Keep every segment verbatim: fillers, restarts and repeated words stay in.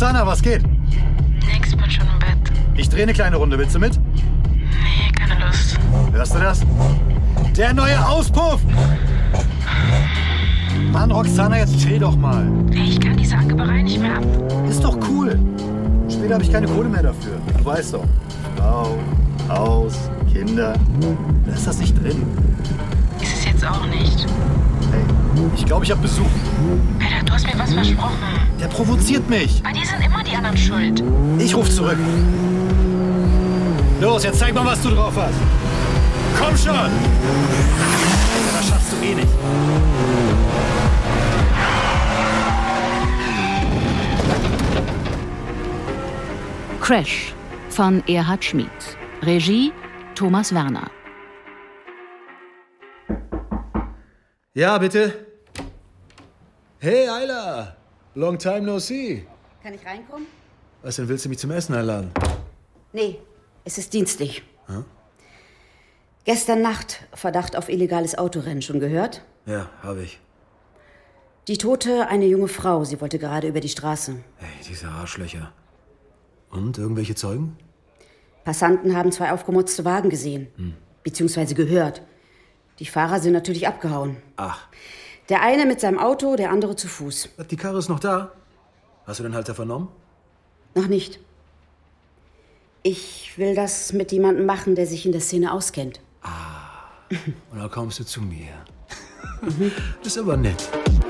Roxana, was geht? Nix, bin schon im Bett. Ich drehe eine kleine Runde, willst du mit? Nee, keine Lust. Hörst du das? Der neue Auspuff! Mann, Roxana, jetzt chill doch mal. Ich kann diese Angeberei nicht mehr ab. Ist doch cool. Später habe ich keine Kohle mehr dafür. Du weißt doch. Frau, Haus, Kinder. Da ist das nicht drin. Ist es jetzt auch nicht. Hey, ich glaube, ich habe Besuch. Alter, du hast mir was versprochen. Der provoziert mich. Bei dir sind immer die anderen schuld. Ich ruf zurück. Los, jetzt zeig mal, was du drauf hast. Komm schon! Ja, das schaffst du eh nicht. Crash von Erhard Schmid. Regie Thomas Werner. Ja, bitte. Hey, Ayla. Long time no see. Kann ich reinkommen? Was denn, willst du mich zum Essen einladen? Nee, es ist dienstlich. Hm? Gestern Nacht Verdacht auf illegales Autorennen. Schon gehört? Ja, habe ich. Die Tote, eine junge Frau. Sie wollte gerade über die Straße. Hey, diese Arschlöcher. Und, irgendwelche Zeugen? Passanten haben zwei aufgemotzte Wagen gesehen. Hm. Beziehungsweise gehört. Die Fahrer sind natürlich abgehauen. Ach. Der eine mit seinem Auto, der andere zu Fuß. Die Karre ist noch da? Hast du den Halter vernommen? Noch nicht. Ich will das mit jemandem machen, der sich in der Szene auskennt. Ah. Und dann kommst du zu mir. Das ist aber nett.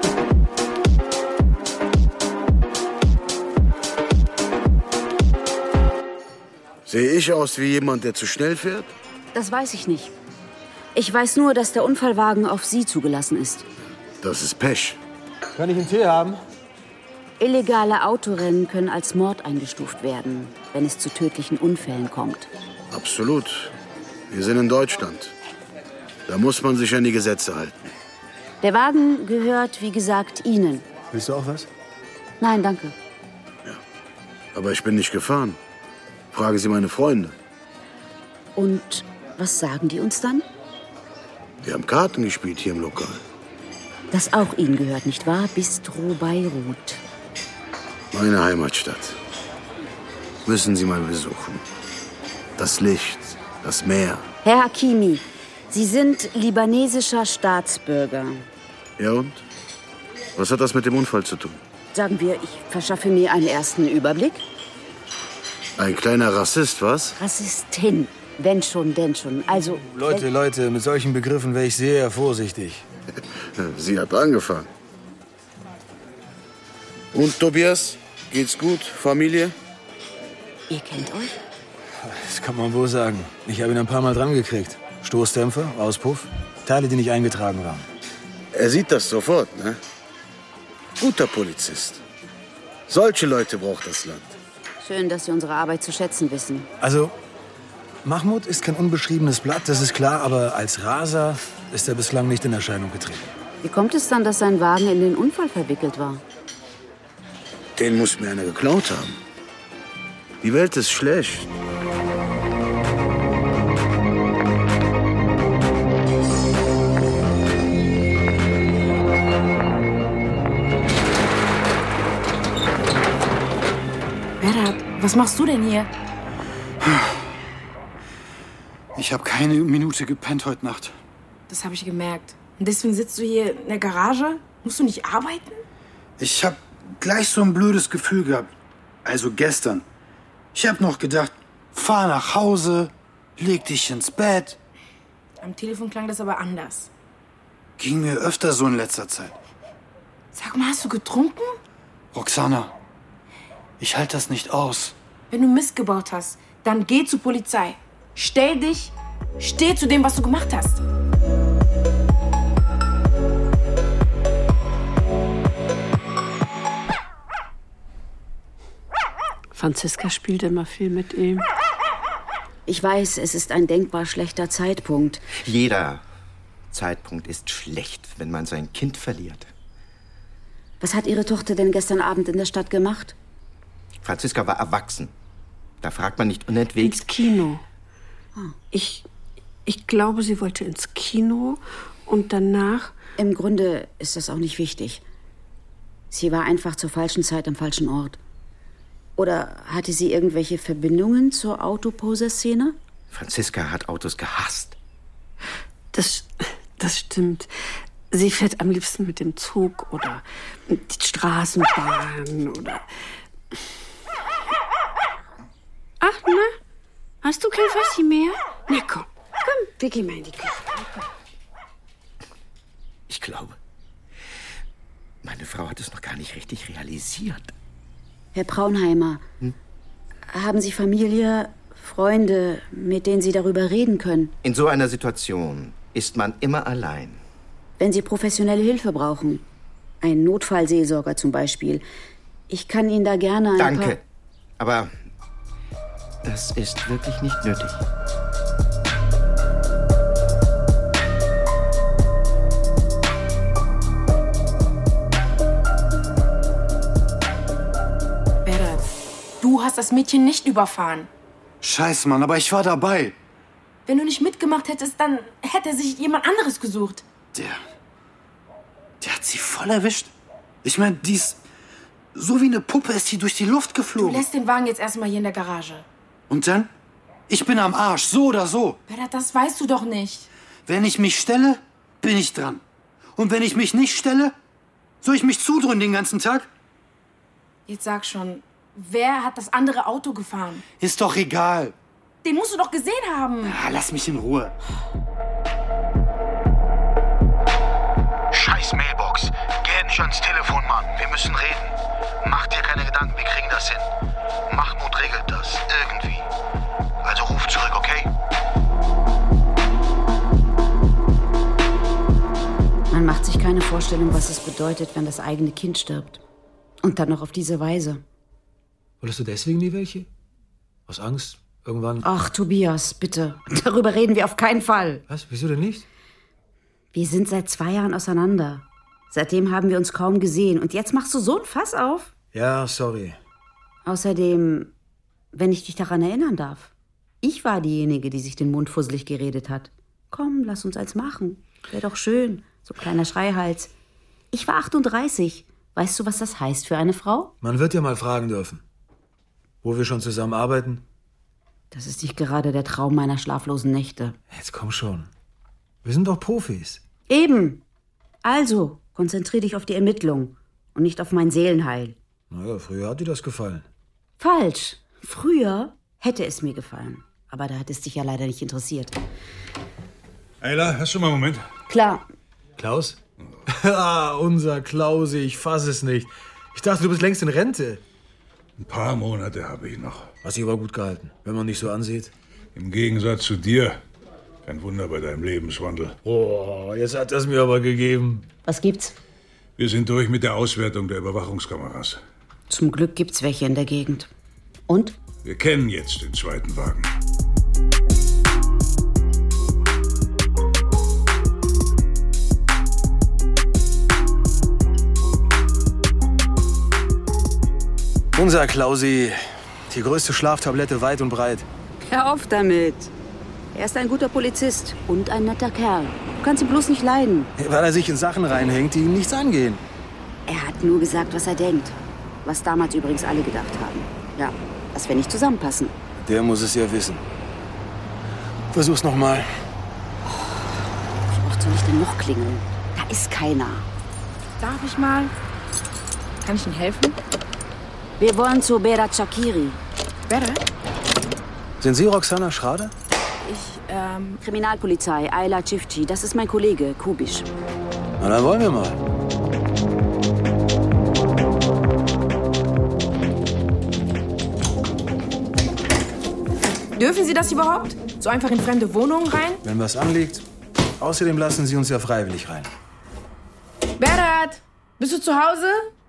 Sehe ich aus wie jemand, der zu schnell fährt? Das weiß ich nicht. Ich weiß nur, dass der Unfallwagen auf Sie zugelassen ist. Das ist Pech. Kann ich einen Tee haben? Illegale Autorennen können als Mord eingestuft werden, wenn es zu tödlichen Unfällen kommt. Absolut. Wir sind in Deutschland. Da muss man sich an die Gesetze halten. Der Wagen gehört, wie gesagt, Ihnen. Willst du auch was? Nein, danke. Ja. Aber ich bin nicht gefahren. Fragen Sie meine Freunde. Und was sagen die uns dann? Wir haben Karten gespielt hier im Lokal. Das auch Ihnen gehört, nicht wahr? Bistro Beirut. Meine Heimatstadt. Müssen Sie mal besuchen. Das Licht, das Meer. Herr Hakimi, Sie sind libanesischer Staatsbürger. Ja und? Was hat das mit dem Unfall zu tun? Sagen wir, ich verschaffe mir einen ersten Überblick. Ein kleiner Rassist, was? Rassistin. Wenn schon, denn schon. Also... Leute, Leute, mit solchen Begriffen wäre ich sehr vorsichtig. Sie hat angefangen. Und Tobias? Geht's gut? Familie? Ihr kennt euch? Das kann man wohl sagen. Ich habe ihn ein paar Mal dran gekriegt. Stoßdämpfer, Auspuff, Teile, die nicht eingetragen waren. Er sieht das sofort, ne? Guter Polizist. Solche Leute braucht das Land. Schön, dass Sie unsere Arbeit zu schätzen wissen. Also, Mahmoud ist kein unbeschriebenes Blatt, das ist klar, aber als Raser ist er bislang nicht in Erscheinung getreten. Wie kommt es dann, dass sein Wagen in den Unfall verwickelt war? Den muss mir einer geklaut haben. Die Welt ist schlecht. Berat, was machst du denn hier? Ich habe keine Minute gepennt heute Nacht. Das habe ich gemerkt. Und deswegen sitzt du hier in der Garage? Musst du nicht arbeiten? Ich habe gleich so ein blödes Gefühl gehabt. Also gestern. Ich habe noch gedacht, fahr nach Hause, leg dich ins Bett. Am Telefon klang das aber anders. Ging mir öfter so in letzter Zeit. Sag mal, hast du getrunken? Roxana, ich halte das nicht aus. Wenn du Mist gebaut hast, dann geh zur Polizei. Stell dich, steh zu dem, was du gemacht hast. Franziska spielt immer viel mit ihm. Ich weiß, es ist ein denkbar schlechter Zeitpunkt. Jeder Zeitpunkt ist schlecht, wenn man sein Kind verliert. Was hat Ihre Tochter denn gestern Abend in der Stadt gemacht? Franziska war erwachsen. Da fragt man nicht unentwegt. Ins Kino. Ich, ich glaube, sie wollte ins Kino und danach... Im Grunde ist das auch nicht wichtig. Sie war einfach zur falschen Zeit am falschen Ort. Oder hatte sie irgendwelche Verbindungen zur Autoposer-Szene? Franziska hat Autos gehasst. Das, das stimmt. Sie fährt am liebsten mit dem Zug oder die Straßenbahn oder... Ach, na? Hast du kein Fässchen mehr? Na komm, komm, wir gehen mal in die Küche. Ich glaube, meine Frau hat es noch gar nicht richtig realisiert. Herr Braunheimer, hm? haben Sie Familie, Freunde, mit denen Sie darüber reden können? In so einer Situation ist man immer allein. Wenn Sie professionelle Hilfe brauchen, ein Notfallseelsorger zum Beispiel, ich kann Ihnen da gerne ein Danke, paar... aber das ist wirklich nicht nötig. Du hast das Mädchen nicht überfahren. Scheiße, Mann, aber ich war dabei. Wenn du nicht mitgemacht hättest, dann hätte sich jemand anderes gesucht. Der... Der hat sie voll erwischt. Ich meine, die ist... So wie eine Puppe ist sie durch die Luft geflogen. Du lässt den Wagen jetzt erstmal hier in der Garage. Und dann? Ich bin am Arsch, so oder so. Berat, das weißt du doch nicht. Wenn ich mich stelle, bin ich dran. Und wenn ich mich nicht stelle, soll ich mich zudrücken den ganzen Tag? Jetzt sag schon... Wer hat das andere Auto gefahren? Ist doch egal. Den musst du doch gesehen haben. Ah, lass mich in Ruhe. Scheiß Mailbox. Geh nicht ans Telefon, Mann. Wir müssen reden. Mach dir keine Gedanken, wir kriegen das hin. Mahmoud regelt das. Irgendwie. Also ruf zurück, okay? Man macht sich keine Vorstellung, was es bedeutet, wenn das eigene Kind stirbt. Und dann noch auf diese Weise. Wolltest du deswegen nie welche? Aus Angst? Irgendwann? Ach, Tobias, bitte. Darüber reden wir auf keinen Fall. Was? Wieso denn nicht? Wir sind seit zwei Jahren auseinander. Seitdem haben wir uns kaum gesehen. Und jetzt machst du so ein Fass auf? Ja, sorry. Außerdem, wenn ich dich daran erinnern darf. Ich war diejenige, die sich den Mund fusselig geredet hat. Komm, lass uns eins machen. Wäre doch schön. So ein kleiner Schreihals. Ich war achtunddreißig. Weißt du, was das heißt für eine Frau? Man wird ja mal fragen dürfen. Wo wir schon zusammen arbeiten? Das ist nicht gerade der Traum meiner schlaflosen Nächte. Jetzt komm schon. Wir sind doch Profis. Eben. Also, konzentrier dich auf die Ermittlung und nicht auf mein Seelenheil. Naja, früher hat dir das gefallen. Falsch. Früher hätte es mir gefallen. Aber da hat es dich ja leider nicht interessiert. Ayla, hast du mal einen Moment? Klar. Klaus? Ah, unser Klausi, ich fass es nicht. Ich dachte, du bist längst in Rente. Ein paar Monate habe ich noch. Hast dich aber gut gehalten, wenn man dich so ansieht. Im Gegensatz zu dir. Kein Wunder bei deinem Lebenswandel. Oh, jetzt hat das mir aber gegeben. Was gibt's? Wir sind durch mit der Auswertung der Überwachungskameras. Zum Glück gibt's welche in der Gegend. Und? Wir kennen jetzt den zweiten Wagen. Unser Klausi, die größte Schlaftablette weit und breit. Hör auf damit. Er ist ein guter Polizist und ein netter Kerl. Du kannst ihn bloß nicht leiden. Weil er sich in Sachen reinhängt, die ihm nichts angehen. Er hat nur gesagt, was er denkt. Was damals übrigens alle gedacht haben. Ja, dass wir nicht zusammenpassen. Der muss es ja wissen. Versuch's noch mal. Wie oft soll ich denn noch klingeln? Da ist keiner. Darf ich mal? Kann ich Ihnen helfen? Wir wollen zu Berat Shakiri. Berat? Sind Sie Roxana Schrader? Ich, ähm... Kriminalpolizei, Ayla Çiftçi. Das ist mein Kollege, Kubisch. Na, dann wollen wir mal. Dürfen Sie das überhaupt? So einfach in fremde Wohnungen rein? Wenn was anliegt. Außerdem lassen Sie uns ja freiwillig rein. Berat, bist du zu Hause?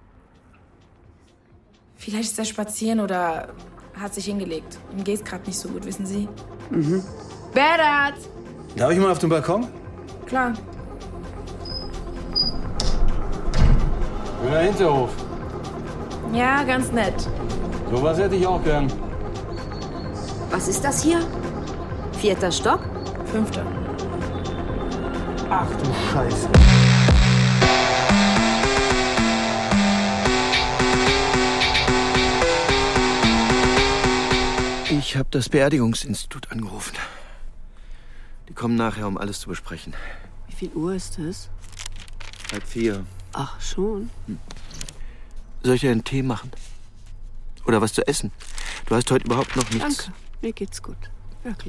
Vielleicht ist er spazieren oder hat sich hingelegt. Ihm geht's gerade nicht so gut, wissen Sie? Mhm. Berat! Darf ich mal auf den Balkon? Klar. Schöner Hinterhof. Ja, ganz nett. So was hätte ich auch gern. Was ist das hier? Vierter Stock? Fünfter. Ach du Scheiße. Ich habe das Beerdigungsinstitut angerufen. Die kommen nachher, um alles zu besprechen. Wie viel Uhr ist es? Halb vier. Ach, schon. Hm. Soll ich dir einen Tee machen? Oder was zu essen? Du hast heute überhaupt noch nichts. Danke, mir geht's gut. Wirklich.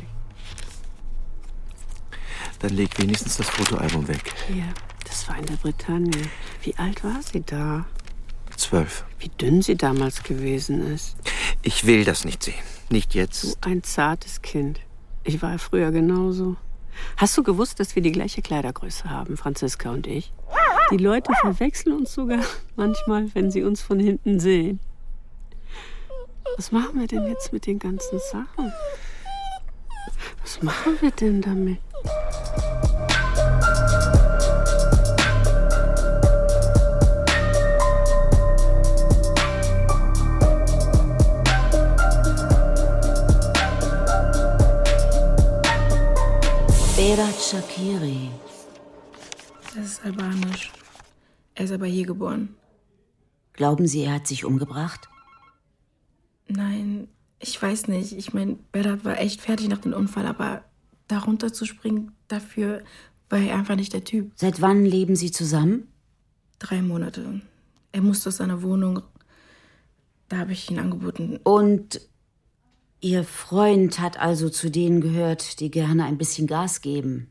Dann leg wenigstens das Fotoalbum weg. Hier, das war in der Bretagne. Wie alt war sie da? Zwölf. Wie dünn sie damals gewesen ist. Ich will das nicht sehen. Nicht jetzt. So ein zartes Kind. Ich war früher genauso. Hast du gewusst, dass wir die gleiche Kleidergröße haben, Franziska und ich? Die Leute verwechseln uns sogar manchmal, wenn sie uns von hinten sehen. Was machen wir denn jetzt mit den ganzen Sachen? Was machen wir denn damit? Berat Shakiri. Das ist albanisch. Er ist aber hier geboren. Glauben Sie, er hat sich umgebracht? Nein, ich weiß nicht. Ich meine, Berat war echt fertig nach dem Unfall, aber darunter zu springen, dafür war er einfach nicht der Typ. Seit wann leben Sie zusammen? Drei Monate. Er musste aus seiner Wohnung. Da habe ich ihn angeboten. Und Ihr Freund hat also zu denen gehört, die gerne ein bisschen Gas geben?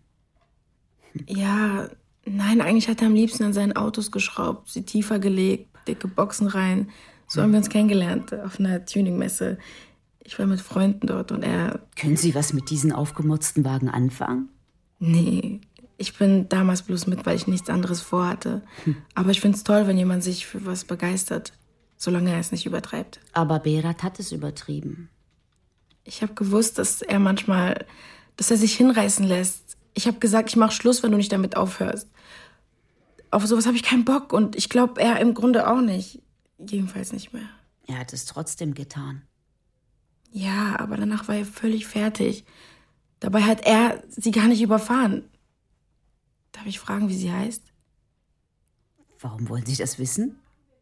Ja, nein, eigentlich hat er am liebsten an seinen Autos geschraubt, sie tiefer gelegt, dicke Boxen rein. So haben wir uns kennengelernt auf einer Tuningmesse. Ich war mit Freunden dort und er... Können Sie was mit diesen aufgemotzten Wagen anfangen? Nee, ich bin damals bloß mit, weil ich nichts anderes vorhatte. Hm. Aber ich find's toll, wenn jemand sich für was begeistert, solange er es nicht übertreibt. Aber Berat hat es übertrieben. Ich habe gewusst, dass er manchmal, dass er sich hinreißen lässt. Ich habe gesagt, ich mach Schluss, wenn du nicht damit aufhörst. Auf sowas habe ich keinen Bock und ich glaube, er im Grunde auch nicht. Jedenfalls nicht mehr. Er hat es trotzdem getan. Ja, aber danach war er völlig fertig. Dabei hat er sie gar nicht überfahren. Darf ich fragen, wie sie heißt? Warum wollen Sie das wissen?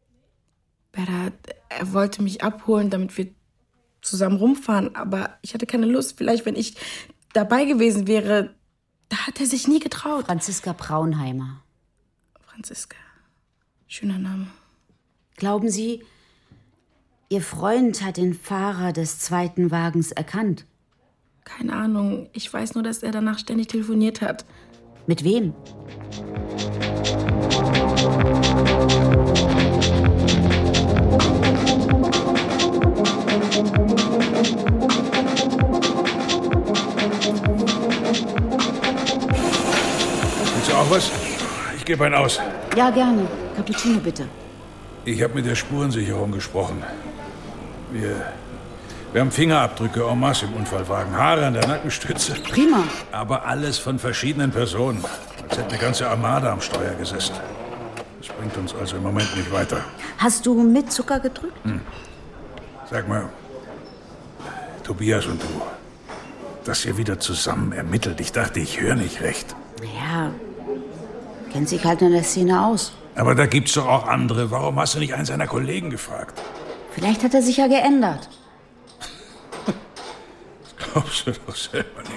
Berat, er wollte mich abholen, damit wir zusammen rumfahren, aber ich hatte keine Lust. Vielleicht, wenn ich dabei gewesen wäre, da hat er sich nie getraut. Franziska Braunheimer. Franziska. Schöner Name. Glauben Sie, Ihr Freund hat den Fahrer des zweiten Wagens erkannt? Keine Ahnung. Ich weiß nur, dass er danach ständig telefoniert hat. Mit wem? Willst du auch was? Ich gebe einen aus. Ja, gerne. Cappuccino, bitte. Ich habe mit der Spurensicherung gesprochen. Wir, wir haben Fingerabdrücke en masse im Unfallwagen, Haare an der Nackenstütze. Prima. Aber alles von verschiedenen Personen. Als hätte eine ganze Armada am Steuer gesessen. Das bringt uns also im Moment nicht weiter. Hast du mit Zucker gedrückt? Hm. Sag mal, Tobias und du, dass ihr wieder zusammen ermittelt. Ich dachte, ich höre nicht recht. Ja, kennt sich halt in der Szene aus. Aber da gibt's doch auch andere. Warum hast du nicht einen seiner Kollegen gefragt? Vielleicht hat er sich ja geändert. Das glaubst du doch selber nicht.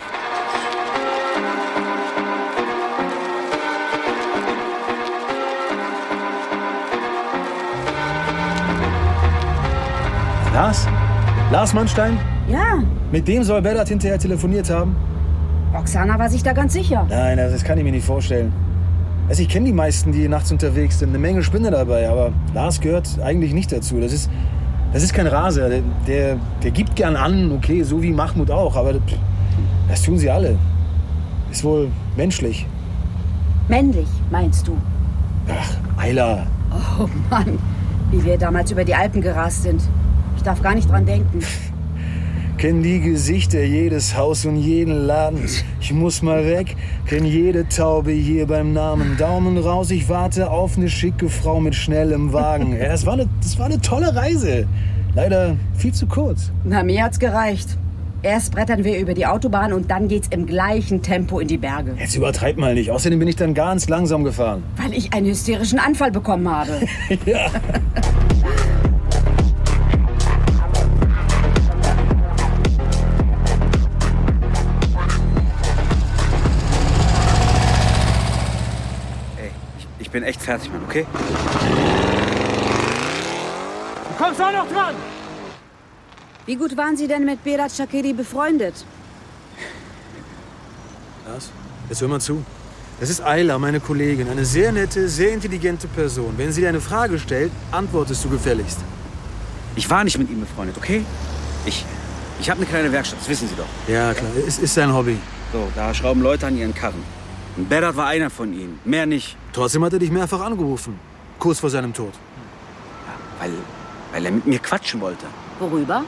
Lars? Lars Mannstein? Ja. Mit dem soll Berat hinterher telefoniert haben? Oksana war sich da ganz sicher. Nein, das kann ich mir nicht vorstellen. Also ich kenne die meisten, die nachts unterwegs sind. Eine Menge Spinner dabei, aber Lars gehört eigentlich nicht dazu. Das ist, das ist kein Raser. Der, der, der gibt gern an, okay, so wie Mahmoud auch. Aber das tun sie alle. Ist wohl menschlich. Männlich, meinst du? Ach, Ayla. Oh Mann, wie wir damals über die Alpen gerast sind. Ich darf gar nicht dran denken. Kenn die Gesichter, jedes Haus und jeden Laden. Ich muss mal weg, kenn jede Taube hier beim Namen. Daumen raus, ich warte auf eine schicke Frau mit schnellem Wagen. Ja, das war eine, das war eine tolle Reise. Leider viel zu kurz. Na, mir hat's gereicht. Erst brettern wir über die Autobahn und dann geht's im gleichen Tempo in die Berge. Jetzt übertreib mal nicht. Außerdem bin ich dann ganz langsam gefahren. Weil ich einen hysterischen Anfall bekommen habe. Ja. bin echt fertig, Mann, okay? Du kommst auch noch dran! Wie gut waren Sie denn mit Berat Shakeri befreundet? Was? Jetzt hör mal zu. Das ist Ayla, meine Kollegin. Eine sehr nette, sehr intelligente Person. Wenn sie dir eine Frage stellt, antwortest du gefälligst. Ich war nicht mit ihm befreundet, okay? Ich, ich habe eine kleine Werkstatt, das wissen Sie doch. Ja, klar. Es ist sein Hobby. So, da schrauben Leute an ihren Karren. Und Berat war einer von ihnen, mehr nicht. Trotzdem hat er dich mehrfach angerufen. Kurz vor seinem Tod. Ja, weil, weil er mit mir quatschen wollte. Worüber?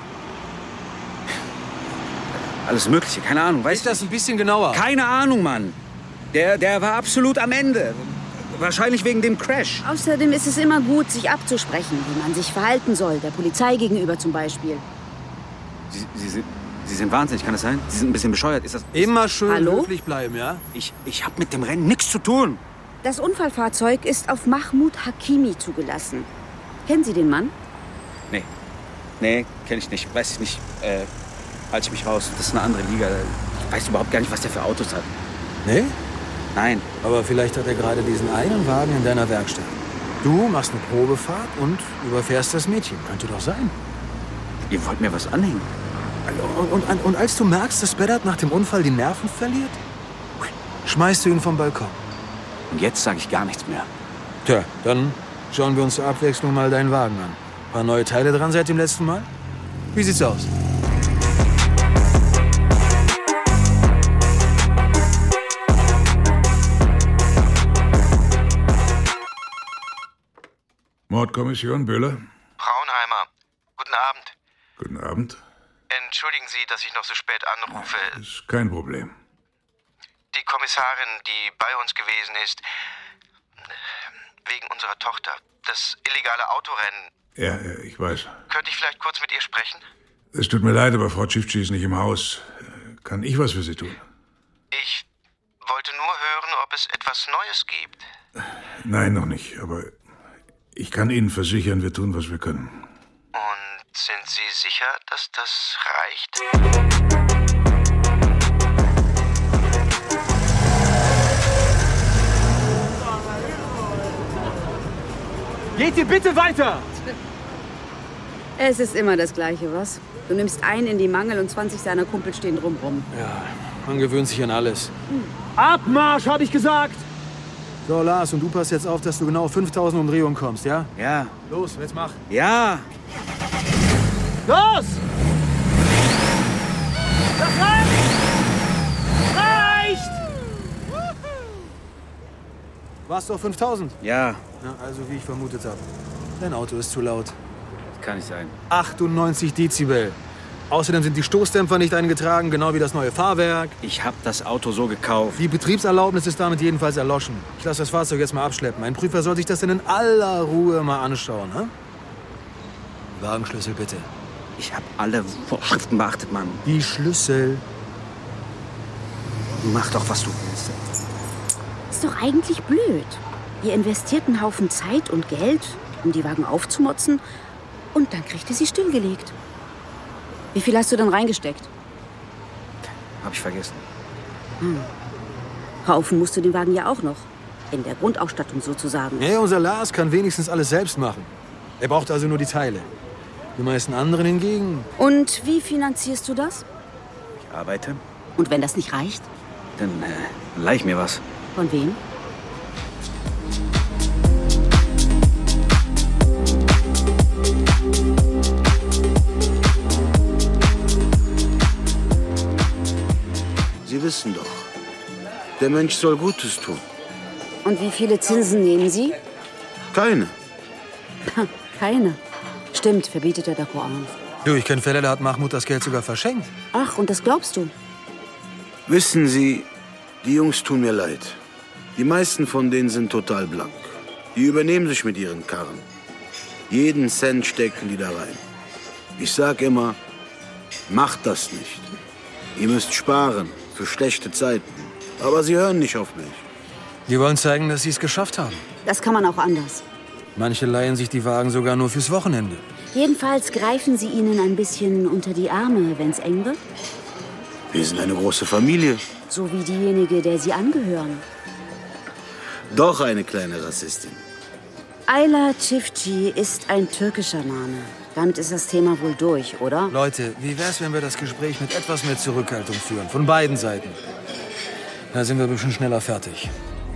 Alles Mögliche, keine Ahnung, weißt du? Ist das ein bisschen genauer? Keine Ahnung, Mann. Der, der war absolut am Ende. Wahrscheinlich wegen dem Crash. Außerdem ist es immer gut, sich abzusprechen, wie man sich verhalten soll. Der Polizei gegenüber zum Beispiel. Sie, Sie, sind, Sie sind wahnsinnig, kann das sein? Sie sind ein bisschen bescheuert. Ist das, ist immer schön Hallo? höflich bleiben, ja? Ich, ich habe mit dem Rennen nichts zu tun. Das Unfallfahrzeug ist auf Mahmoud Hakimi zugelassen. Kennen Sie den Mann? Nee. Nee, kenne ich nicht. Weiß ich nicht. Äh, halte ich mich raus. Das ist eine andere Liga. Ich weiß überhaupt gar nicht, was der für Autos hat. Nee? Nein. Aber vielleicht hat er gerade diesen einen Wagen in deiner Werkstatt. Du machst eine Probefahrt und überfährst das Mädchen. Könnte doch sein. Ihr wollt mir was anhängen? Und, und, und, und als du merkst, dass Berat nach dem Unfall die Nerven verliert, schmeißt du ihn vom Balkon. Und jetzt sage ich gar nichts mehr. Tja, dann schauen wir uns zur Abwechslung mal deinen Wagen an. Ein paar neue Teile dran seit dem letzten Mal? Wie sieht's aus? Mordkommission Böhler. Braunheimer. Guten Abend. Guten Abend. Entschuldigen Sie, dass ich noch so spät anrufe. Ist kein Problem. Die Kommissarin, die bei uns gewesen ist, wegen unserer Tochter, das illegale Autorennen. Ja, ja, ich weiß. Könnte ich vielleicht kurz mit ihr sprechen? Es tut mir leid, aber Frau Cifci ist nicht im Haus. Kann ich was für Sie tun? Ich wollte nur hören, ob es etwas Neues gibt. Nein, noch nicht, aber ich kann Ihnen versichern, wir tun, was wir können. Und sind Sie sicher, dass das reicht? Geht ihr bitte weiter! Es ist immer das Gleiche, was? Du nimmst einen in die Mangel und zwanzig seiner Kumpel stehen drumrum. Ja, man gewöhnt sich an alles. Hm. Abmarsch, hab ich gesagt! So, Lars, und du passt jetzt auf, dass du genau auf fünftausend Umdrehungen kommst, ja? Ja. Los, jetzt mach. Ja! Los! Das reicht! Reicht! Warst du auf fünftausend? Ja. Ja, also wie ich vermutet habe. Dein Auto ist zu laut. Das kann nicht sein. achtundneunzig Dezibel. Außerdem sind die Stoßdämpfer nicht eingetragen, genau wie das neue Fahrwerk. Ich habe das Auto so gekauft. Die Betriebserlaubnis ist damit jedenfalls erloschen. Ich lasse das Fahrzeug jetzt mal abschleppen. Ein Prüfer soll sich das dann in aller Ruhe mal anschauen. Hm? Wagenschlüssel bitte. Ich habe alle Vorschriften beachtet, Mann. Die Schlüssel. Mach doch, was du willst. Ist doch eigentlich blöd. Ihr investiert einen Haufen Zeit und Geld, um die Wagen aufzumotzen, und dann kriegt ihr sie stillgelegt. Wie viel hast du denn reingesteckt? Hab ich vergessen. Hm. Kaufen musst du den Wagen ja auch noch. In der Grundausstattung sozusagen. Ja, unser Lars kann wenigstens alles selbst machen. Er braucht also nur die Teile. Die meisten anderen hingegen... Und wie finanzierst du das? Ich arbeite. Und wenn das nicht reicht? Dann äh, leih ich mir was. Von wem? Sie wissen doch, der Mensch soll Gutes tun. Und wie viele Zinsen nehmen Sie? Keine. Keine. Stimmt, verbietet ja der Koran. Du, ich kenne Fälle, da hat Mahmoud das Geld sogar verschenkt. Ach, und das glaubst du? Wissen Sie, die Jungs tun mir leid. Die meisten von denen sind total blank. Die übernehmen sich mit ihren Karren. Jeden Cent stecken die da rein. Ich sag immer, macht das nicht. Ihr müsst sparen für schlechte Zeiten. Aber sie hören nicht auf mich. Die wollen zeigen, dass sie es geschafft haben. Das kann man auch anders. Manche leihen sich die Wagen sogar nur fürs Wochenende. Jedenfalls greifen Sie ihnen ein bisschen unter die Arme, wenn's eng wird. Wir sind eine große Familie. So wie diejenige, der Sie angehören. Doch eine kleine Rassistin. Ayla Çiftçi ist ein türkischer Name. Damit ist das Thema wohl durch, oder? Leute, wie wär's, wenn wir das Gespräch mit etwas mehr Zurückhaltung führen? Von beiden Seiten. Da sind wir ein bisschen schneller fertig.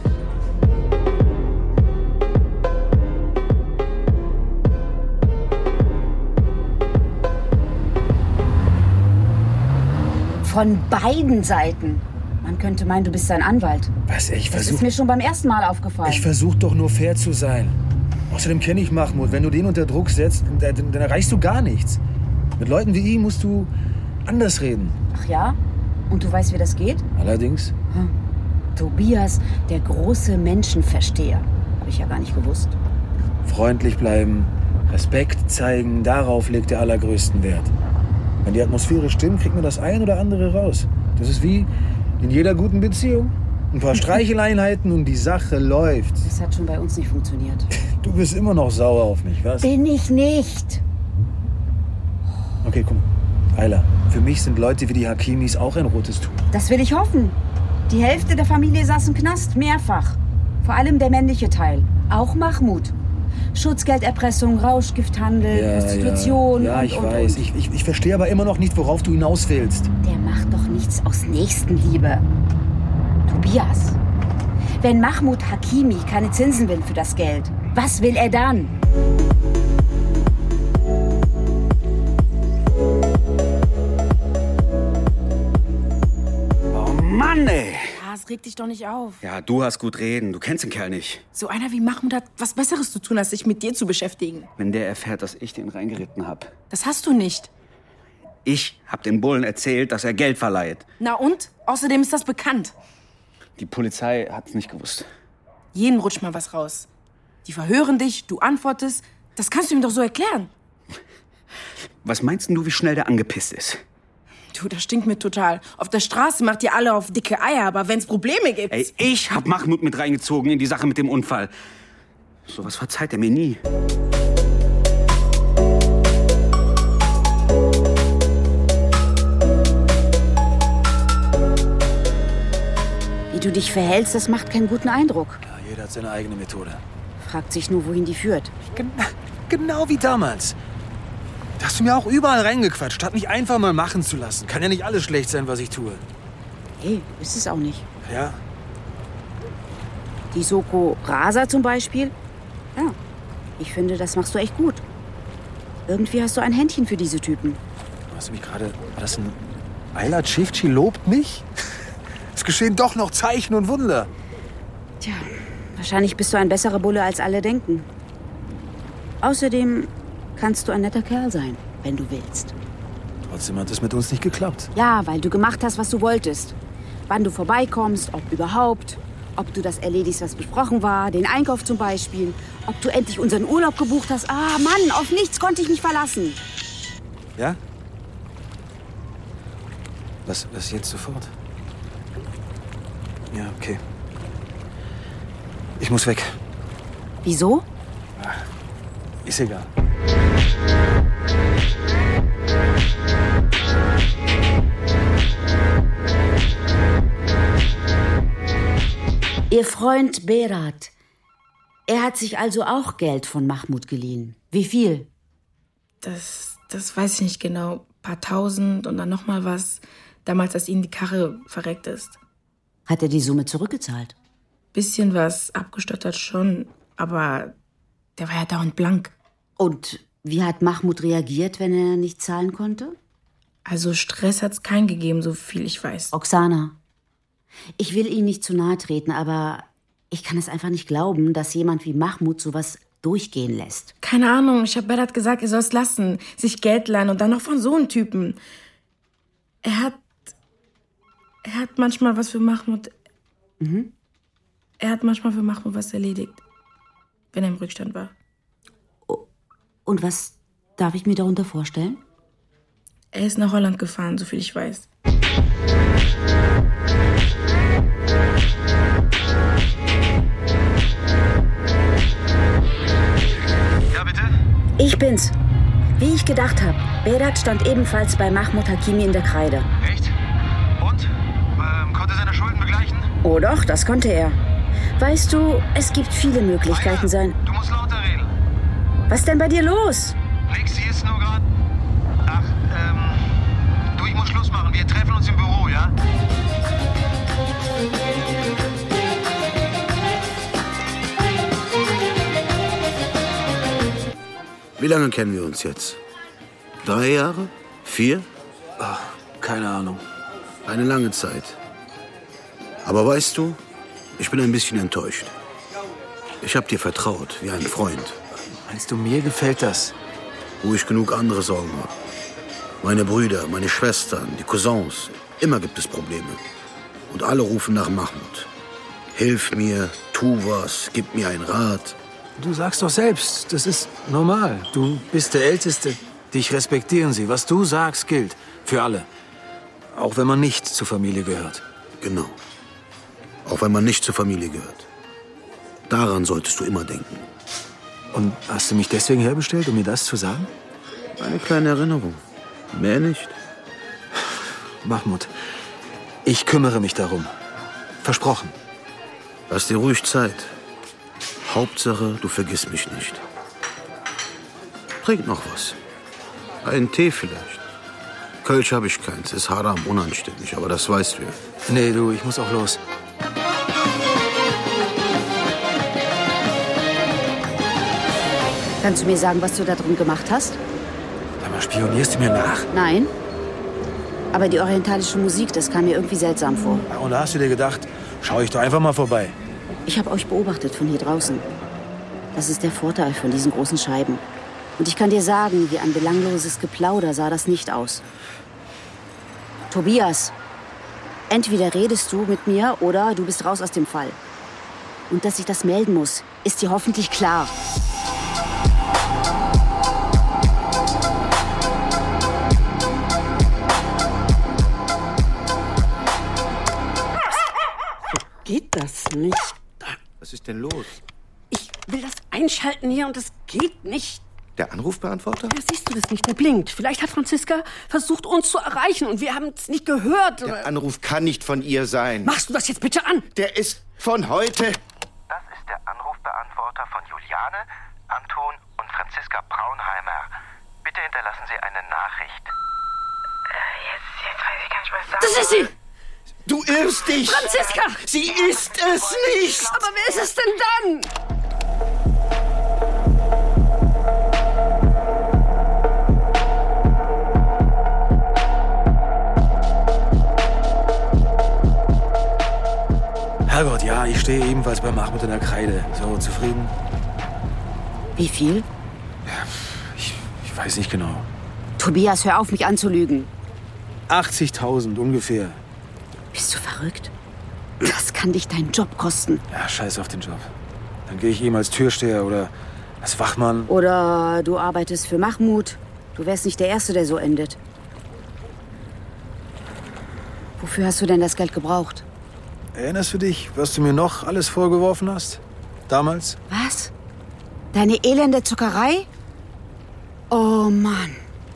Von beiden Seiten. Man könnte meinen, du bist sein Anwalt. Was? Ich Das versuch... ist mir schon beim ersten Mal aufgefallen. Ich versuch doch nur fair zu sein. Außerdem kenne ich Mahmoud. Wenn du den unter Druck setzt, dann, dann erreichst du gar nichts. Mit Leuten wie ihm musst du anders reden. Ach ja? Und du weißt, wie das geht? Allerdings. Hm. Tobias, der große Menschenversteher. Habe ich ja gar nicht gewusst. Freundlich bleiben, Respekt zeigen, darauf legt er allergrößten Wert. Wenn die Atmosphäre stimmt, kriegt man das ein oder andere raus. Das ist wie in jeder guten Beziehung. Ein paar Streicheleinheiten und die Sache läuft. Das hat schon bei uns nicht funktioniert. Du bist immer noch sauer auf mich, was? Bin ich nicht. Okay, komm. Ayla, für mich sind Leute wie die Hakimis auch ein rotes Tuch. Das will ich hoffen. Die Hälfte der Familie saß im Knast, mehrfach. Vor allem der männliche Teil. Auch Mahmoud. Schutzgelderpressung, Rauschgifthandel, Ja, Prostitution ja, ja und, ich und, weiß. und. Ich, ich, ich verstehe aber immer noch nicht, worauf du hinaus willst. Der macht doch nichts aus Nächstenliebe. Tobias, wenn Mahmoud Hakimi keine Zinsen will für das Geld, was will er dann? Oh Mann, ey. Ja, es regt dich doch nicht auf. Ja, du hast gut reden. Du kennst den Kerl nicht. So einer wie Mahmoud hat was Besseres zu tun, als sich mit dir zu beschäftigen. Wenn der erfährt, dass ich den reingeritten hab. Das hast du nicht. Ich hab den Bullen erzählt, dass er Geld verleiht. Na und? Außerdem ist das bekannt. Die Polizei hat's nicht gewusst. Jeden rutscht mal was raus. Die verhören dich, du antwortest. Das kannst du ihm doch so erklären. Was meinst denn du, wie schnell der angepisst ist? Du, das stinkt mir total. Auf der Straße macht ihr alle auf dicke Eier, aber wenn's Probleme gibt... Ey, ich hab Mahmoud mit reingezogen in die Sache mit dem Unfall. Sowas verzeiht er mir nie. Wie du dich verhältst, das macht keinen guten Eindruck. Ja, jeder hat seine eigene Methode. Fragt sich nur, wohin die führt. Genau, genau wie damals. Da hast du mir auch überall reingequatscht, statt mich einfach mal machen zu lassen. Kann ja nicht alles schlecht sein, was ich tue. Hey, ist es auch nicht. Ja? Die Soko Rasa zum Beispiel. Ja, ich finde, das machst du echt gut. Irgendwie hast du ein Händchen für diese Typen. Hast du mich gerade... War das ein... Ayla Çiftçi lobt mich? Es geschehen doch noch Zeichen und Wunder. Tja, wahrscheinlich bist du ein besserer Bulle, als alle denken. Außerdem kannst du ein netter Kerl sein, wenn du willst. Trotzdem hat es mit uns nicht geklappt. Ja, weil du gemacht hast, was du wolltest. Wann du vorbeikommst, ob überhaupt. Ob du das erledigst, was besprochen war. Den Einkauf zum Beispiel. Ob du endlich unseren Urlaub gebucht hast. Ah, Mann, auf nichts konnte ich mich verlassen. Ja? Was, was jetzt sofort? Ja, okay. Ich muss weg. Wieso? Ist egal. Ihr Freund Berat. Er hat sich also auch Geld von Mahmoud geliehen. Wie viel? Das, das weiß ich nicht genau. Ein paar tausend und dann noch mal was. Damals, als ihnen die Karre verreckt ist. Hat er die Summe zurückgezahlt? Bisschen was abgestottert schon, aber der war ja dauernd blank. Und wie hat Mahmoud reagiert, wenn er nicht zahlen konnte? Also Stress hat's keinen gegeben, so viel ich weiß. Oksana, ich will Ihnen nicht zu nahe treten, aber ich kann es einfach nicht glauben, dass jemand wie Mahmoud sowas durchgehen lässt. Keine Ahnung, ich hab Berat gesagt, er soll's lassen. Sich Geld leihen und dann noch von so einem Typen. Er hat... Er hat manchmal was für Mahmoud... Mhm. Er hat manchmal für Mahmoud was erledigt, wenn er im Rückstand war. Und was darf ich mir darunter vorstellen? Er ist nach Holland gefahren, so viel ich weiß. Ja, bitte? Ich bin's. Wie ich gedacht habe, Berat stand ebenfalls bei Mahmoud Hakimi in der Kreide. Echt? Und? Ähm, konnte seine Schulden begleichen? Oh doch, das konnte er. Weißt du, es gibt viele Möglichkeiten sein. Du musst lauter reden. Was ist denn bei dir los? Nix, hier ist nur gerade... Ach, ähm... Du, ich muss Schluss machen. Wir treffen uns im Büro, ja? Wie lange kennen wir uns jetzt? Drei Jahre? Vier? Ach, keine Ahnung. Eine lange Zeit. Aber weißt du, ich bin ein bisschen enttäuscht. Ich habe dir vertraut, wie ein Freund. Meinst du, mir gefällt das? Wo ich genug andere Sorgen habe. Meine Brüder, meine Schwestern, die Cousins. Immer gibt es Probleme. Und alle rufen nach Mahmoud. Hilf mir, tu was, gib mir einen Rat. Du sagst doch selbst, das ist normal. Du bist der Älteste. Dich respektieren sie. Was du sagst, gilt. Für alle. Auch wenn man nicht zur Familie gehört. Genau. Auch wenn man nicht zur Familie gehört. Daran solltest du immer denken. Und hast du mich deswegen herbestellt, um mir das zu sagen? Eine kleine Erinnerung. Mehr nicht. Mahmoud, ich kümmere mich darum. Versprochen. Lass dir ruhig Zeit. Hauptsache, du vergisst mich nicht. Trink noch was. Einen Tee vielleicht. Kölsch habe ich keins. Ist haram, unanständig. Aber das weißt du ja. Nee, du, ich muss auch los. Kannst du mir sagen, was du da drin gemacht hast? Sag mal, spionierst du mir nach? Nein. Aber die orientalische Musik, das kam mir irgendwie seltsam vor. Ja, und da hast du dir gedacht, schau ich doch einfach mal vorbei. Ich habe euch beobachtet von hier draußen. Das ist der Vorteil von diesen großen Scheiben. Und ich kann dir sagen, wie ein belangloses Geplauder sah das nicht aus. Tobias, entweder redest du mit mir oder du bist raus aus dem Fall. Und dass ich das melden muss, ist dir hoffentlich klar. Geht das nicht? Was ist denn los? Ich will das einschalten hier und es geht nicht. Der Anrufbeantworter? Ja, siehst du das nicht? Der blinkt. Vielleicht hat Franziska versucht, uns zu erreichen und wir haben es nicht gehört. Der Anruf kann nicht von ihr sein. Machst du das jetzt bitte an? Der ist von heute. Das ist der Anrufbeantworter von Juliane, Anton und Franziska Braunheimer. Bitte hinterlassen Sie eine Nachricht. Äh, jetzt, jetzt weiß ich gar nicht, was ich sagen Das ist sie! Du irrst dich! Franziska! Sie ist es nicht! Aber wer ist es denn dann? Herrgott, ja, ich stehe ebenfalls bei Mahmoud in der Kreide. So, zufrieden? Wie viel? Ja, ich, ich weiß nicht genau. Tobias, hör auf, mich anzulügen. achtzigtausend ungefähr. Bist du verrückt? Das kann dich deinen Job kosten. Ja, scheiß auf den Job. Dann gehe ich eben als Türsteher oder als Wachmann. Oder du arbeitest für Mahmoud. Du wärst nicht der Erste, der so endet. Wofür hast du denn das Geld gebraucht? Erinnerst du dich, was du mir noch alles vorgeworfen hast? Damals? Was? Deine elende Zuckerei? Oh Mann.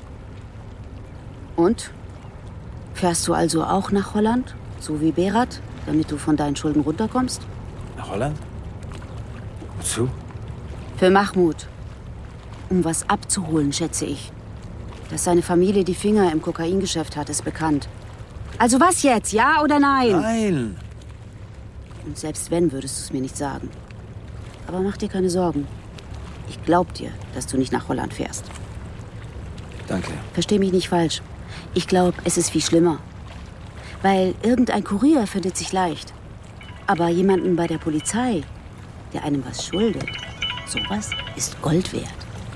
Und? Fährst du also auch nach Holland? So wie Berat, damit du von deinen Schulden runterkommst? Nach Holland? Wozu? Für Mahmoud. Um was abzuholen, schätze ich. Dass seine Familie die Finger im Kokaingeschäft hat, ist bekannt. Also was jetzt, ja oder nein? Nein. Und selbst wenn, würdest du es mir nicht sagen. Aber mach dir keine Sorgen. Ich glaub dir, dass du nicht nach Holland fährst. Danke. Versteh mich nicht falsch. Ich glaube, es ist viel schlimmer. Weil irgendein Kurier findet sich leicht. Aber jemanden bei der Polizei, der einem was schuldet, sowas ist Gold wert.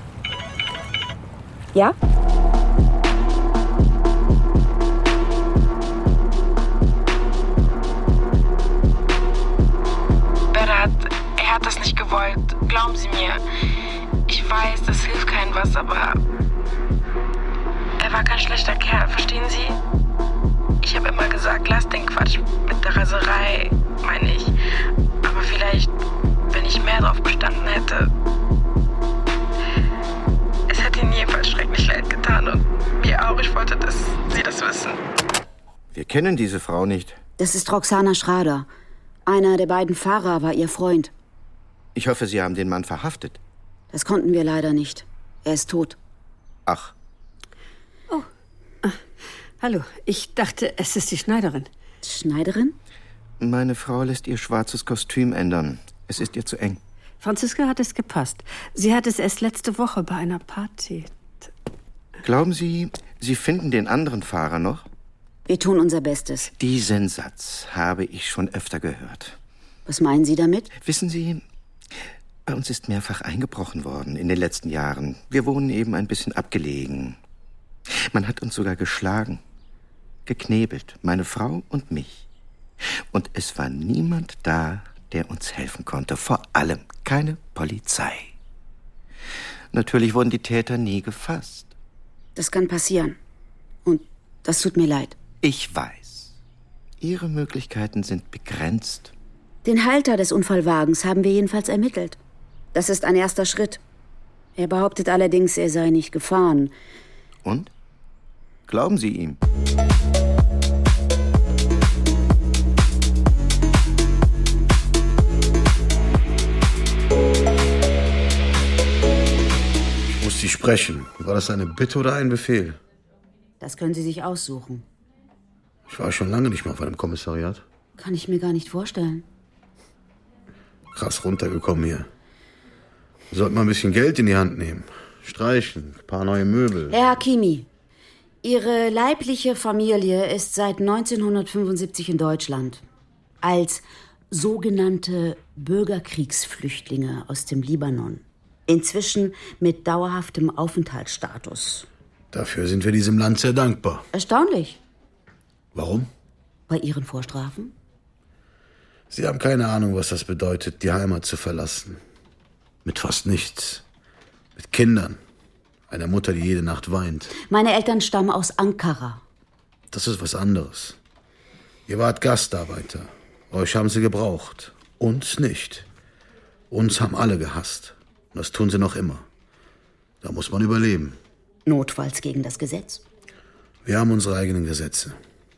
Ja? Berat, er hat das nicht gewollt. Glauben Sie mir. Ich weiß, das hilft keinem was, aber er war kein schlechter Kerl, verstehen Sie? Ich habe immer gesagt, lass den Quatsch mit der Raserei, meine ich. Aber vielleicht, wenn ich mehr drauf bestanden hätte. Es hat Ihnen jedenfalls schrecklich leid getan und mir auch. Ich wollte, dass Sie das wissen. Wir kennen diese Frau nicht. Das ist Roxana Schrader. Einer der beiden Fahrer war ihr Freund. Ich hoffe, Sie haben den Mann verhaftet. Das konnten wir leider nicht. Er ist tot. Ach. Oh. Ah, hallo, ich dachte, es ist die Schneiderin. Schneiderin? Meine Frau lässt ihr schwarzes Kostüm ändern. Es ist ihr zu eng. Franziska hat es gepasst. Sie hat es erst letzte Woche bei einer Party. Glauben Sie, Sie finden den anderen Fahrer noch? Wir tun unser Bestes. Diesen Satz habe ich schon öfter gehört. Was meinen Sie damit? Wissen Sie, bei uns ist mehrfach eingebrochen worden in den letzten Jahren. Wir wohnen eben ein bisschen abgelegen. Man hat uns sogar geschlagen, geknebelt, meine Frau und mich. Und es war niemand da, der uns helfen konnte. Vor allem keine Polizei. Natürlich wurden die Täter nie gefasst. Das kann passieren. Und das tut mir leid. Ich weiß. Ihre Möglichkeiten sind begrenzt. Den Halter des Unfallwagens haben wir jedenfalls ermittelt. Das ist ein erster Schritt. Er behauptet allerdings, er sei nicht gefahren. Und? Glauben Sie ihm? Ich muss Sie sprechen. War das eine Bitte oder ein Befehl? Das können Sie sich aussuchen. Ich war schon lange nicht mehr auf einem Kommissariat. Kann ich mir gar nicht vorstellen. Krass runtergekommen hier. Wir sollten mal ein bisschen Geld in die Hand nehmen. Streichen, ein paar neue Möbel. Herr Hakimi, Ihre leibliche Familie ist seit neunzehnhundertfünfundsiebzig in Deutschland. Als sogenannte Bürgerkriegsflüchtlinge aus dem Libanon. Inzwischen mit dauerhaftem Aufenthaltsstatus. Dafür sind wir diesem Land sehr dankbar. Erstaunlich. Warum? Bei Ihren Vorstrafen? Sie haben keine Ahnung, was das bedeutet, die Heimat zu verlassen. Mit fast nichts. Mit Kindern. Einer Mutter, die jede Nacht weint. Meine Eltern stammen aus Ankara. Das ist was anderes. Ihr wart Gastarbeiter. Euch haben sie gebraucht. Uns nicht. Uns haben alle gehasst. Und das tun sie noch immer. Da muss man überleben. Notfalls gegen das Gesetz. Wir haben unsere eigenen Gesetze.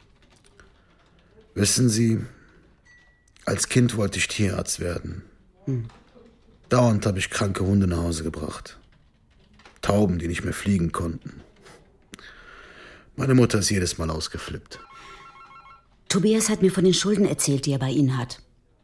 Wissen Sie, als Kind wollte ich Tierarzt werden. Hm. Dauernd habe ich kranke Hunde nach Hause gebracht. Tauben, die nicht mehr fliegen konnten. Meine Mutter ist jedes Mal ausgeflippt. Tobias hat mir von den Schulden erzählt, die er bei Ihnen hat.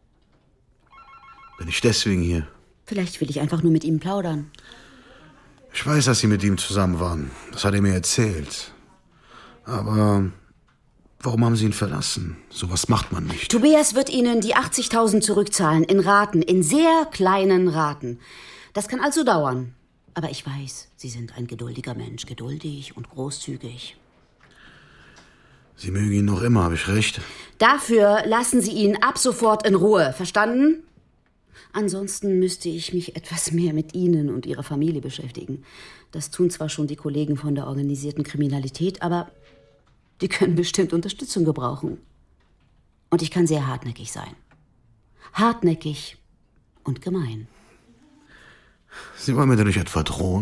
Bin ich deswegen hier? Vielleicht will ich einfach nur mit ihm plaudern. Ich weiß, dass Sie mit ihm zusammen waren. Das hat er mir erzählt. Aber warum haben Sie ihn verlassen? Sowas macht man nicht. Tobias wird Ihnen die achtzigtausend zurückzahlen, in Raten, in sehr kleinen Raten. Das kann also dauern. Aber ich weiß, Sie sind ein geduldiger Mensch, geduldig und großzügig. Sie mögen ihn noch immer, habe ich recht? Dafür lassen Sie ihn ab sofort in Ruhe, verstanden? Ansonsten müsste ich mich etwas mehr mit Ihnen und Ihrer Familie beschäftigen. Das tun zwar schon die Kollegen von der organisierten Kriminalität, aber die können bestimmt Unterstützung gebrauchen. Und ich kann sehr hartnäckig sein. Hartnäckig und gemein. Sie wollen mir doch nicht etwa drohen?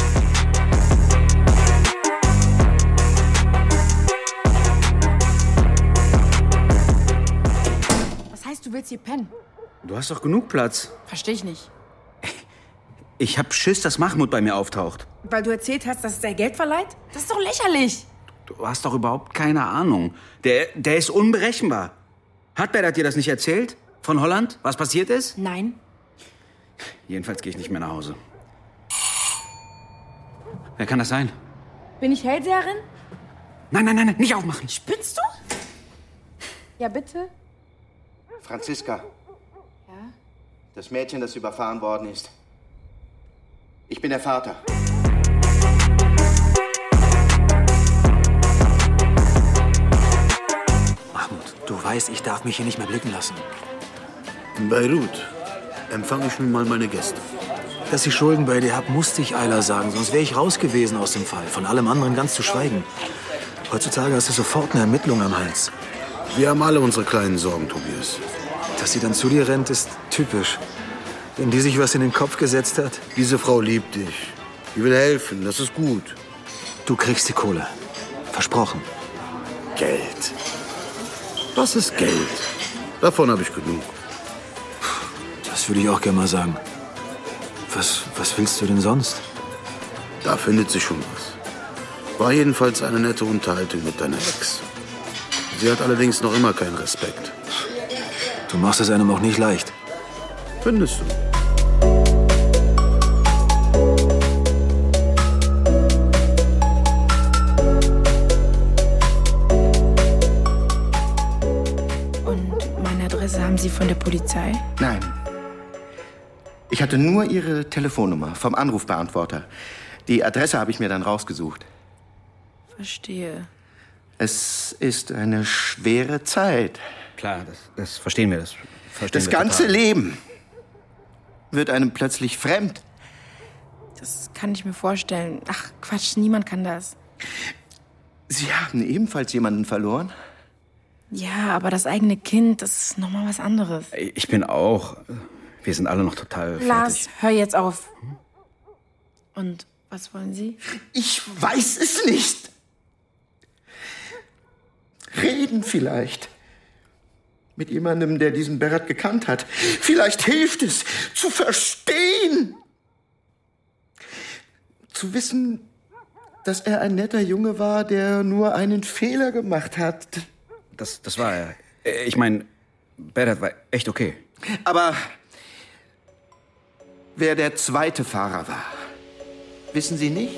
Was heißt, du willst hier pennen? Du hast doch genug Platz. Versteh ich nicht. Ich hab Schiss, dass Mahmoud bei mir auftaucht. Weil du erzählt hast, dass er Geld verleiht? Das ist doch lächerlich. Du hast doch überhaupt keine Ahnung. Der, der ist unberechenbar. Hat Berat dir das nicht erzählt? Von Holland? Was passiert ist? Nein. Jedenfalls gehe ich nicht mehr nach Hause. Wer kann das sein? Bin ich Hellseherin? Nein, nein, nein, nicht aufmachen. Spinnst du? Ja, bitte? Franziska. Ja? Das Mädchen, das überfahren worden ist. Ich bin der Vater. Mahmoud, du weißt, ich darf mich hier nicht mehr blicken lassen. In Beirut empfange ich nun mal meine Gäste. Dass ich Schulden bei dir hab, musste ich Ayla sagen, sonst wäre ich raus gewesen aus dem Fall. Von allem anderen ganz zu schweigen. Heutzutage hast du sofort eine Ermittlung am Hals. Wir haben alle unsere kleinen Sorgen, Tobias. Dass sie dann zu dir rennt, ist typisch. Wenn die sich was in den Kopf gesetzt hat. Diese Frau liebt dich. Die will helfen, das ist gut. Du kriegst die Kohle. Versprochen. Geld. Was ist Geld? Davon habe ich genug. Das würde ich auch gerne mal sagen. Was, was willst du denn sonst? Da findet sich schon was. War jedenfalls eine nette Unterhaltung mit deiner Ex. Sie hat allerdings noch immer keinen Respekt. Du machst es einem auch nicht leicht. Findest du? Und meine Adresse haben Sie von der Polizei? Nein. Ich hatte nur Ihre Telefonnummer vom Anrufbeantworter. Die Adresse habe ich mir dann rausgesucht. Verstehe. Es ist eine schwere Zeit. Klar, das, das verstehen wir. Das, verstehen das wir ganze total. Leben wird einem plötzlich fremd. Das kann ich mir vorstellen. Ach, Quatsch, niemand kann das. Sie haben ebenfalls jemanden verloren? Ja, aber das eigene Kind, das ist noch mal was anderes. Ich bin auch. Wir sind alle noch total fertig. Lars, hör jetzt auf. Und was wollen Sie? Ich weiß es nicht. Reden vielleicht. Mit jemandem, der diesen Berat gekannt hat. Vielleicht hilft es, zu verstehen. Zu wissen, dass er ein netter Junge war, der nur einen Fehler gemacht hat. Das, das war er. Ich meine, Berat war echt okay. Aber wer der zweite Fahrer war, wissen Sie nicht?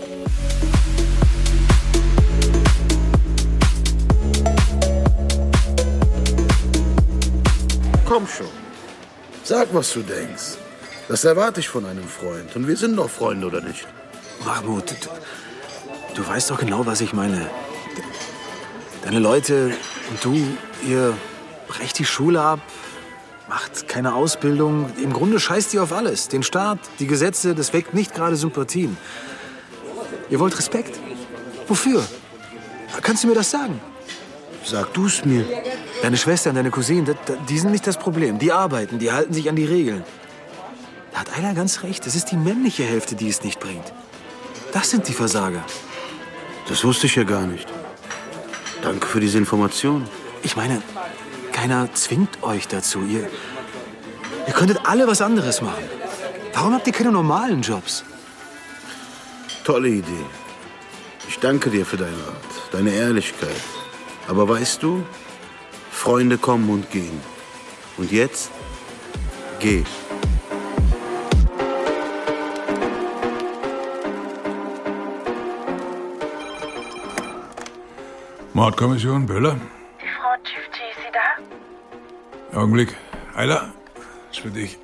Komm schon. Sag, was du denkst. Das erwarte ich von einem Freund. Und wir sind doch Freunde, oder nicht? Mahmoud, du, du weißt doch genau, was ich meine. Deine Leute und du, ihr brecht die Schule ab, macht keine Ausbildung. Im Grunde scheißt ihr auf alles. Den Staat, die Gesetze, das weckt nicht gerade Sympathien. Ihr wollt Respekt? Wofür? Kannst du mir das sagen? Sag du's mir. Deine Schwester und deine Cousine, die sind nicht das Problem. Die arbeiten, die halten sich an die Regeln. Da hat Ayla ganz recht. Es ist die männliche Hälfte, die es nicht bringt. Das sind die Versager. Das wusste ich ja gar nicht. Danke für diese Information. Ich meine, keiner zwingt euch dazu. Ihr, ihr könntet alle was anderes machen. Warum habt ihr keine normalen Jobs? Tolle Idee. Ich danke dir für deinen Rat, deine Ehrlichkeit. Aber weißt du, Freunde kommen und gehen. Und jetzt, geh. Mordkommission, Böhler? Die Frau Tüfti, ist sie da? Augenblick. Ayla, ist für dich.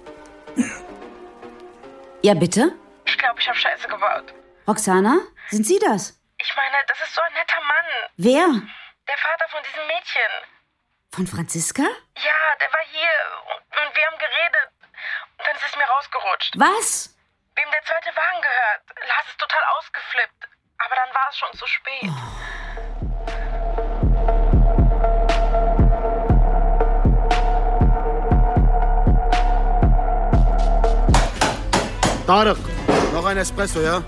Ja, bitte? Ich glaube, ich habe Scheiße gebaut. Roxana, sind Sie das? Ich meine, das ist so ein netter Mann. Wer? Der Vater von diesem Mädchen. Von Franziska? Ja, der war hier und, und wir haben geredet. Und dann ist es mir rausgerutscht. Was? Wem der zweite Wagen gehört. Lars ist total ausgeflippt. Aber dann war es schon zu spät. Tarek, noch ein Espresso, ja?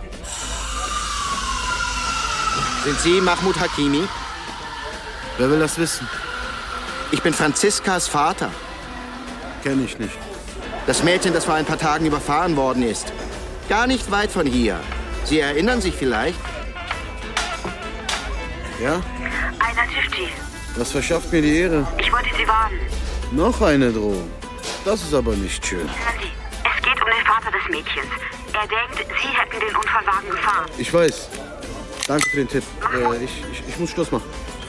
Sind Sie Mahmoud Hakimi? Wer will das wissen? Ich bin Franziskas Vater. Kenn ich nicht. Das Mädchen, das vor ein paar Tagen überfahren worden ist. Gar nicht weit von hier. Sie erinnern sich vielleicht? Ja? Ayla Tüfti. Das verschafft mir die Ehre. Ich wollte Sie warnen. Noch eine Drohung. Das ist aber nicht schön. Hören Sie, es geht um den Vater des Mädchens. Er denkt, Sie hätten den Unfallwagen gefahren. Ich weiß. Danke für den Tipp. Äh, ich, ich, ich muss Schluss machen.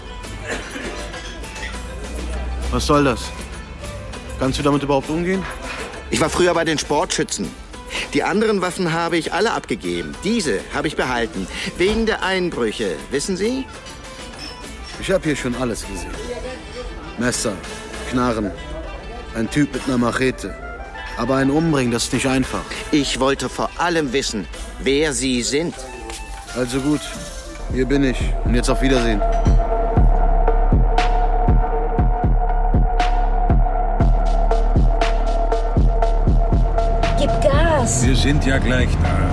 Was soll das? Kannst du damit überhaupt umgehen? Ich war früher bei den Sportschützen. Die anderen Waffen habe ich alle abgegeben. Diese habe ich behalten. Wegen der Einbrüche. Wissen Sie? Ich habe hier schon alles gesehen. Messer, Knarren, ein Typ mit einer Machete. Aber ein Umbringen, das ist nicht einfach. Ich wollte vor allem wissen, wer Sie sind. Also gut, hier bin ich. Und jetzt auf Wiedersehen. Gib Gas! Wir sind ja gleich da.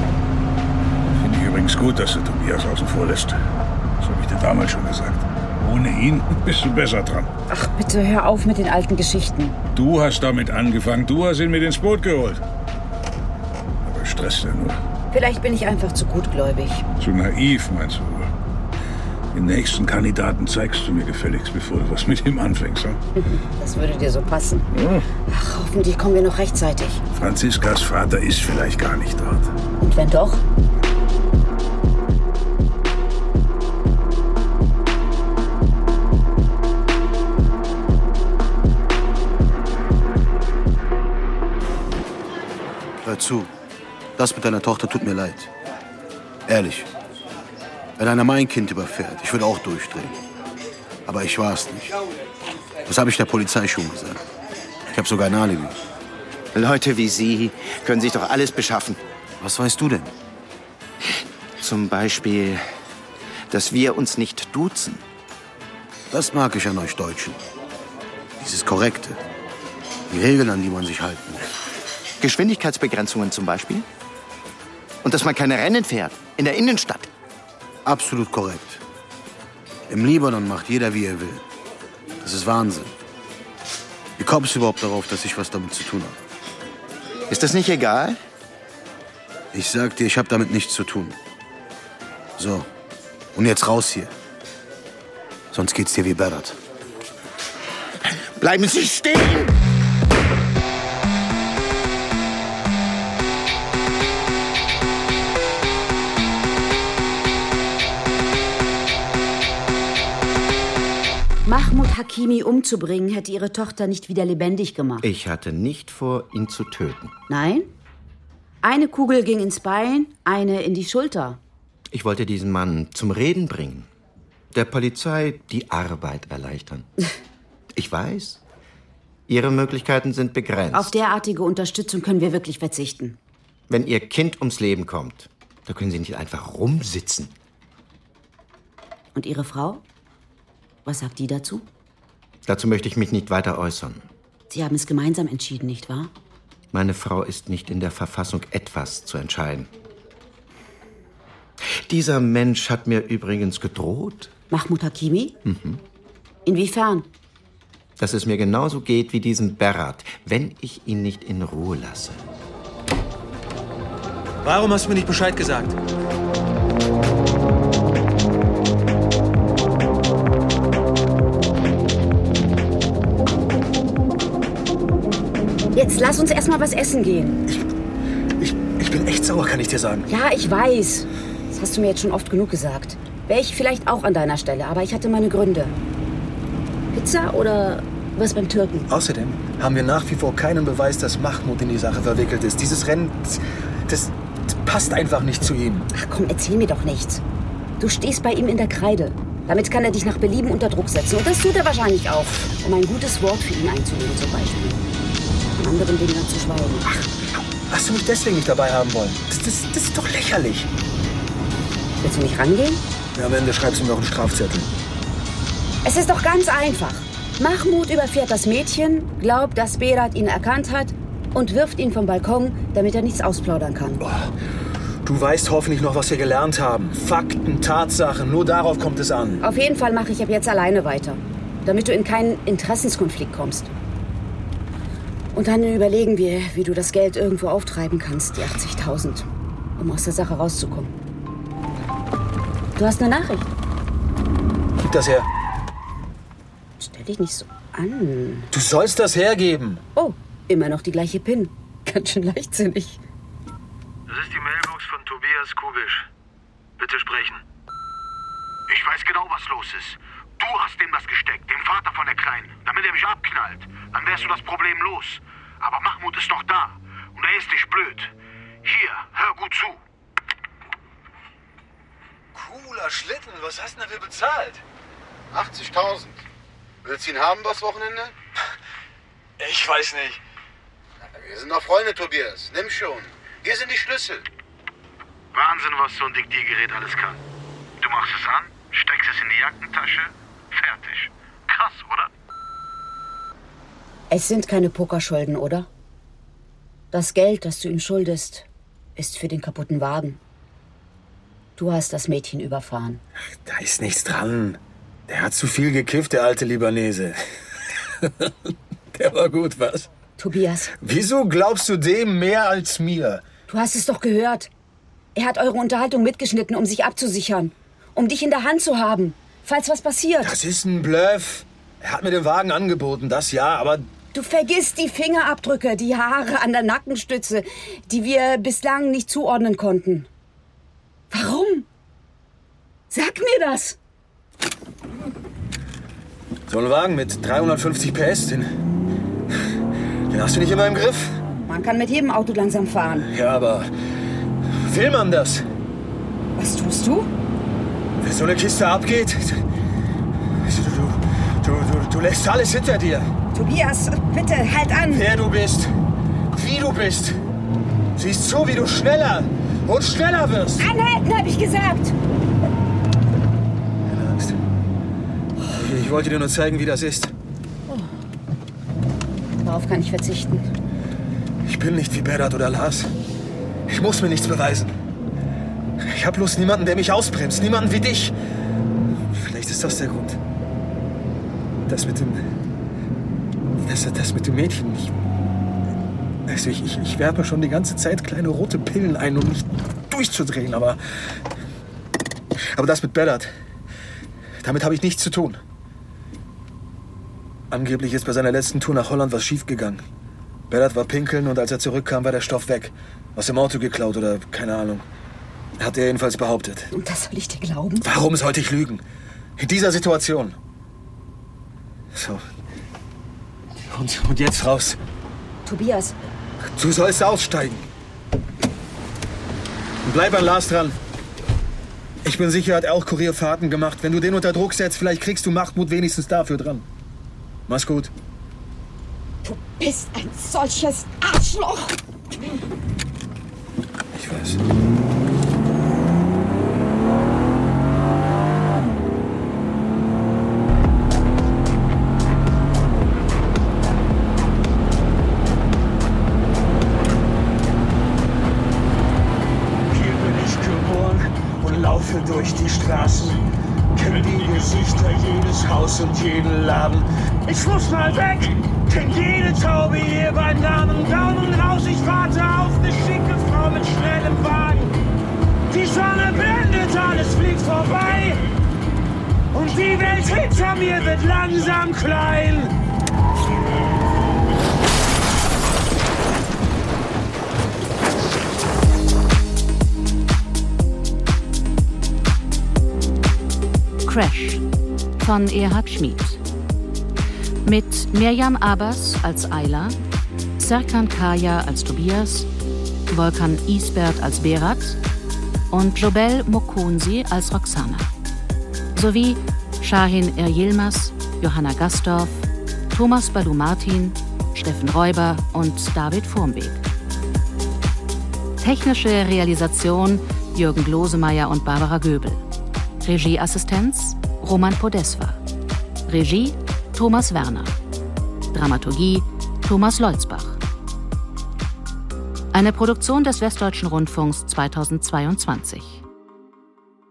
Finde ich übrigens gut, dass du Tobias außen vor lässt. Das habe ich dir damals schon gesagt. Ohne ihn bist du besser dran. Ach, bitte hör auf mit den alten Geschichten. Du hast damit angefangen. Du hast ihn mit ins Boot geholt. Aber stresst er nur. Vielleicht bin ich einfach zu gutgläubig. Zu naiv, meinst du? Den nächsten Kandidaten zeigst du mir gefälligst, bevor du was mit ihm anfängst. Hm? Das würde dir so passen. Ja. Ach, hoffentlich kommen wir noch rechtzeitig. Franziskas Vater ist vielleicht gar nicht dort. Und wenn doch? Hör zu, das mit deiner Tochter tut mir leid. Ehrlich. Wenn einer mein Kind überfährt, ich würde auch durchdrehen. Aber ich war es nicht. Das habe ich der Polizei schon gesagt. Ich habe sogar ein Alibi. Leute wie Sie können sich doch alles beschaffen. Was weißt du denn? Zum Beispiel, dass wir uns nicht duzen. Das mag ich an euch Deutschen. Dieses Korrekte. Die Regeln, an die man sich halten muss. Geschwindigkeitsbegrenzungen zum Beispiel? Und dass man keine Rennen fährt in der Innenstadt. Absolut korrekt. Im Libanon macht jeder, wie er will. Das ist Wahnsinn. Wie kommst du überhaupt darauf, dass ich was damit zu tun habe? Ist das nicht egal? Ich sag dir, ich habe damit nichts zu tun. So, und jetzt raus hier. Sonst geht's dir wie Berat. Bleiben Sie stehen! Mahmoud Hakimi umzubringen, hätte ihre Tochter nicht wieder lebendig gemacht. Ich hatte nicht vor, ihn zu töten. Nein? Eine Kugel ging ins Bein, eine in die Schulter. Ich wollte diesen Mann zum Reden bringen. Der Polizei die Arbeit erleichtern. Ich weiß, Ihre Möglichkeiten sind begrenzt. Auf derartige Unterstützung können wir wirklich verzichten. Wenn Ihr Kind ums Leben kommt, da können Sie nicht einfach rumsitzen. Und Ihre Frau? Was sagt die dazu? Dazu möchte ich mich nicht weiter äußern. Sie haben es gemeinsam entschieden, nicht wahr? Meine Frau ist nicht in der Verfassung, etwas zu entscheiden. Dieser Mensch hat mir übrigens gedroht. Mahmoud Hakimi? Mhm. Inwiefern? Dass es mir genauso geht wie diesem Berat, wenn ich ihn nicht in Ruhe lasse. Warum hast du mir nicht Bescheid gesagt? Jetzt lass uns erst mal was essen gehen. Ich, ich, ich bin echt sauer, kann ich dir sagen. Ja, ich weiß. Das hast du mir jetzt schon oft genug gesagt. Wäre ich vielleicht auch an deiner Stelle, aber ich hatte meine Gründe. Pizza oder was beim Türken? Außerdem haben wir nach wie vor keinen Beweis, dass Mahmoud in die Sache verwickelt ist. Dieses Rennen, das, das, das passt einfach nicht zu ihm. Ach komm, erzähl mir doch nichts. Du stehst bei ihm in der Kreide. Damit kann er dich nach Belieben unter Druck setzen. Und das tut er wahrscheinlich auch, um ein gutes Wort für ihn einzulegen zum Beispiel. Von anderen Dingen zu schweigen. Ach, hast du mich deswegen nicht dabei haben wollen? Das, das, das ist doch lächerlich. Willst du nicht rangehen? Ja, am Ende schreibst du mir auch einen Strafzettel. Es ist doch ganz einfach. Mahmoud überfährt das Mädchen, glaubt, dass Berat ihn erkannt hat und wirft ihn vom Balkon, damit er nichts ausplaudern kann. Oh, du weißt hoffentlich noch, was wir gelernt haben. Fakten, Tatsachen, nur darauf kommt es an. Auf jeden Fall mache ich ab jetzt alleine weiter, damit du in keinen Interessenskonflikt kommst. Und dann überlegen wir, wie du das Geld irgendwo auftreiben kannst, die achtzigtausend, um aus der Sache rauszukommen. Du hast eine Nachricht. Gib das her. Stell dich nicht so an. Du sollst das hergeben. Oh, immer noch die gleiche PIN. Ganz schön leichtsinnig. Das ist die Mailbox von Tobias Kubisch. Bitte sprechen. Ich weiß genau, was los ist. Du hast ihm das gesteckt, dem Vater von der Kleinen, damit er mich abknallt. Dann wärst du das Problem los. Aber Mahmoud ist noch da. Und er ist nicht blöd. Hier, hör gut zu. Cooler Schlitten. Was hast du denn dafür bezahlt? achtzigtausend. Willst du ihn haben, das Wochenende? Ich weiß nicht. Wir sind doch Freunde, Tobias. Nimm schon. Hier sind die Schlüssel. Wahnsinn, was so ein Diktiergerät alles kann. Du machst es an, steckst es in die Jackentasche, fertig. Krass, oder? Es sind keine Pokerschulden, oder? Das Geld, das du ihm schuldest, ist für den kaputten Wagen. Du hast das Mädchen überfahren. Ach, da ist nichts dran. Der hat zu viel gekifft, der alte Libanese. Der war gut, was? Tobias. Wieso glaubst du dem mehr als mir? Du hast es doch gehört. Er hat eure Unterhaltung mitgeschnitten, um sich abzusichern. Um dich in der Hand zu haben, falls was passiert. Das ist ein Bluff. Er hat mir den Wagen angeboten, das ja, aber... Du vergisst die Fingerabdrücke, die Haare an der Nackenstütze, die wir bislang nicht zuordnen konnten. Warum? Sag mir das! So ein Wagen mit dreihundertfünfzig P S, den, den hast du nicht immer im Griff. Man kann mit jedem Auto langsam fahren. Ja, aber will man das? Was tust du? Wenn so eine Kiste abgeht, du, du, du, du lässt alles hinter dir. Tobias, bitte, halt an! Wer du bist, wie du bist. Siehst zu, wie du schneller und schneller wirst. Anhalten, hab ich gesagt! Keine Angst. Ich wollte dir nur zeigen, wie das ist. Oh. Darauf kann ich verzichten. Ich bin nicht wie Berat oder Lars. Ich muss mir nichts beweisen. Ich habe bloß niemanden, der mich ausbremst. Niemanden wie dich. Vielleicht ist das der Grund. Das mit dem... Das, das mit dem Mädchen. Ich, also ich, ich, ich werfe schon die ganze Zeit kleine rote Pillen ein, um nicht durchzudrehen. Aber... Aber das mit Berat... Damit habe ich nichts zu tun. Angeblich ist bei seiner letzten Tour nach Holland was schiefgegangen. Berat war pinkeln und als er zurückkam, war der Stoff weg. Aus dem Auto geklaut oder keine Ahnung. Hat er jedenfalls behauptet. Und das soll ich dir glauben? Warum sollte ich lügen? In dieser Situation. So. Und, und jetzt raus. Tobias. Du sollst aussteigen. Und bleib an Lars dran. Ich bin sicher, hat er auch Kurierfahrten gemacht. Wenn du den unter Druck setzt, vielleicht kriegst du Mahmoud wenigstens dafür dran. Mach's gut. Du bist ein solches Arschloch. Ich weiß. Durch die Straßen, kenn die Gesichter, jedes Haus und jeden Laden. Ich muss mal weg, kenn jede Taube hier beim Namen. Daumen raus, ich warte auf eine schicke Frau mit schnellem Wagen. Die Sonne blendet, alles fliegt vorbei. Und die Welt hinter mir wird langsam klein. Crash von Erhard Schmid. Mit Mirjam Abbas als Ayla, Serkan Kaya als Tobias, Volkan Isbert als Berat und Jobel Mokunzi als Roxana. Sowie Shahin Eryilmaz, Johanna Gastorf, Thomas Balu-Martin, Steffen Räuber und David Furmbeek. Technische Realisation Jürgen Glosemeyer und Barbara Göbel. Regieassistenz Roman Podesva. Regie Thomas Werner. Dramaturgie Thomas Leutzbach. Eine Produktion des Westdeutschen Rundfunks zweitausendzweiundzwanzig.